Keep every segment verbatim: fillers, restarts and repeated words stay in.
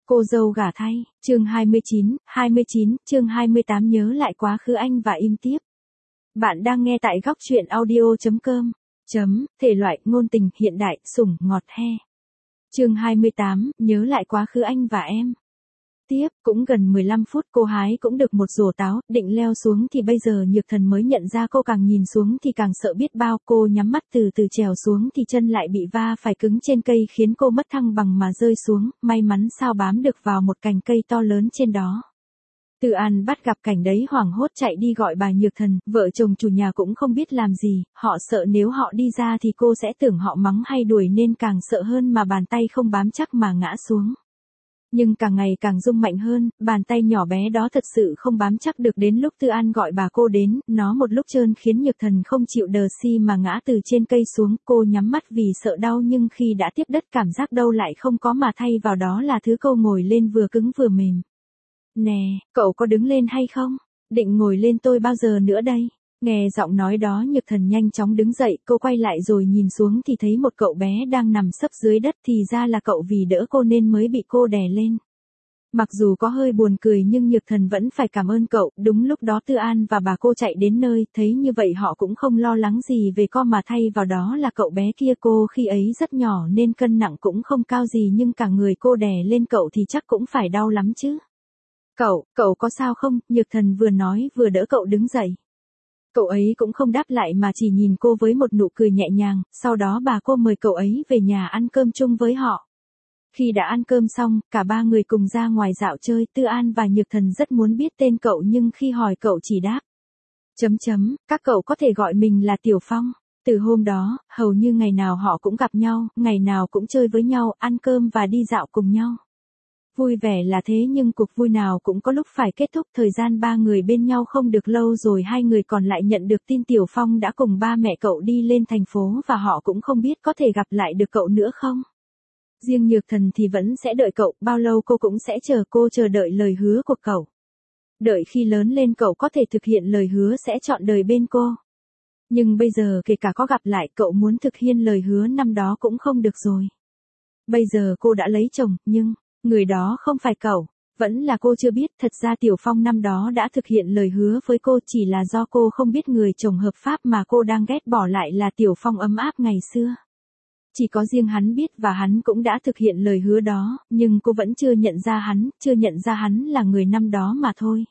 Cô dâu gả thay, chương hai mươi chín, hai mươi chín, chương hai mươi tám nhớ lại quá khứ anh và im tiếp. Bạn đang nghe tại góc truyện audio chấm com, chấm, thể loại, ngôn tình, hiện đại, sủng, ngọt he. Chương hai mươi tám, nhớ lại quá khứ anh và em. Tiếp, cũng gần mười lăm phút cô hái cũng được một rổ táo, định leo xuống thì bây giờ Nhược Thần mới nhận ra cô càng nhìn xuống thì càng sợ biết bao. Cô nhắm mắt từ từ trèo xuống thì chân lại bị va phải cứng trên cây khiến cô mất thăng bằng mà rơi xuống, may mắn sao bám được vào một cành cây to lớn trên đó. Từ An bắt gặp cảnh đấy hoảng hốt chạy đi gọi bà Nhược Thần, vợ chồng chủ nhà cũng không biết làm gì, họ sợ nếu họ đi ra thì cô sẽ tưởng họ mắng hay đuổi nên càng sợ hơn mà bàn tay không bám chắc mà ngã xuống. Nhưng càng ngày càng rung mạnh hơn, bàn tay nhỏ bé đó thật sự không bám chắc được. Đến lúc Tư An gọi bà cô đến, nó một lúc trơn khiến Nhược Thần không chịu đờ si mà ngã từ trên cây xuống. Cô nhắm mắt vì sợ đau nhưng khi đã tiếp đất cảm giác đâu lại không có mà thay vào đó là thứ cô ngồi lên vừa cứng vừa mềm. Nè, cậu có đứng lên hay không? Định ngồi lên tôi bao giờ nữa đây? Nghe giọng nói đó Nhược Thần nhanh chóng đứng dậy, cô quay lại rồi nhìn xuống thì thấy một cậu bé đang nằm sấp dưới đất, thì ra là cậu vì đỡ cô nên mới bị cô đè lên. Mặc dù có hơi buồn cười nhưng Nhược Thần vẫn phải cảm ơn cậu. Đúng lúc đó Tư An và bà cô chạy đến nơi, thấy như vậy họ cũng không lo lắng gì về con mà thay vào đó là cậu bé kia. Cô khi ấy rất nhỏ nên cân nặng cũng không cao gì nhưng cả người cô đè lên cậu thì chắc cũng phải đau lắm chứ. Cậu, cậu có sao không? Nhược Thần vừa nói vừa đỡ cậu đứng dậy. Cậu ấy cũng không đáp lại mà chỉ nhìn cô với một nụ cười nhẹ nhàng, sau đó bà cô mời cậu ấy về nhà ăn cơm chung với họ. Khi đã ăn cơm xong, cả ba người cùng ra ngoài dạo chơi. Tư An và Nhược Thần rất muốn biết tên cậu nhưng khi hỏi cậu chỉ đáp chấm chấm, các cậu có thể gọi mình là Tiểu Phong. Từ hôm đó, hầu như ngày nào họ cũng gặp nhau, ngày nào cũng chơi với nhau, ăn cơm và đi dạo cùng nhau. Vui vẻ là thế nhưng cuộc vui nào cũng có lúc phải kết thúc. Thời gian ba người bên nhau không được lâu rồi hai người còn lại nhận được tin Tiểu Phong đã cùng ba mẹ cậu đi lên thành phố và họ cũng không biết có thể gặp lại được cậu nữa không. Riêng Nhược Thần thì vẫn sẽ đợi cậu, bao lâu cô cũng sẽ chờ. Cô chờ đợi lời hứa của cậu. Đợi khi lớn lên cậu có thể thực hiện lời hứa sẽ chọn đời bên cô. Nhưng bây giờ kể cả có gặp lại cậu muốn thực hiện lời hứa năm đó cũng không được rồi. Bây giờ cô đã lấy chồng, nhưng người đó không phải cậu, vẫn là cô chưa biết. Thật ra Tiểu Phong năm đó đã thực hiện lời hứa với cô, chỉ là do cô không biết người chồng hợp pháp mà cô đang ghét bỏ lại là Tiểu Phong ấm áp ngày xưa. Chỉ có riêng hắn biết và hắn cũng đã thực hiện lời hứa đó, nhưng cô vẫn chưa nhận ra hắn, chưa nhận ra hắn là người năm đó mà thôi.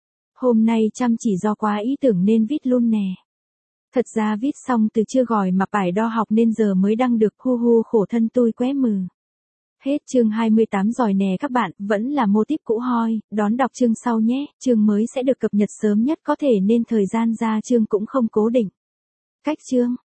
Hôm nay chăm chỉ do quá ý tưởng nên viết luôn nè. Thật ra viết xong từ chưa gỏi mà phải đo học nên giờ mới đăng được. Hu hu khổ thân tôi qué mừ. Hết chương hai mươi tám rồi nè các bạn, vẫn là mô típ cũ hoi, đón đọc chương sau nhé, chương mới sẽ được cập nhật sớm nhất có thể nên thời gian ra chương cũng không cố định. Cách chương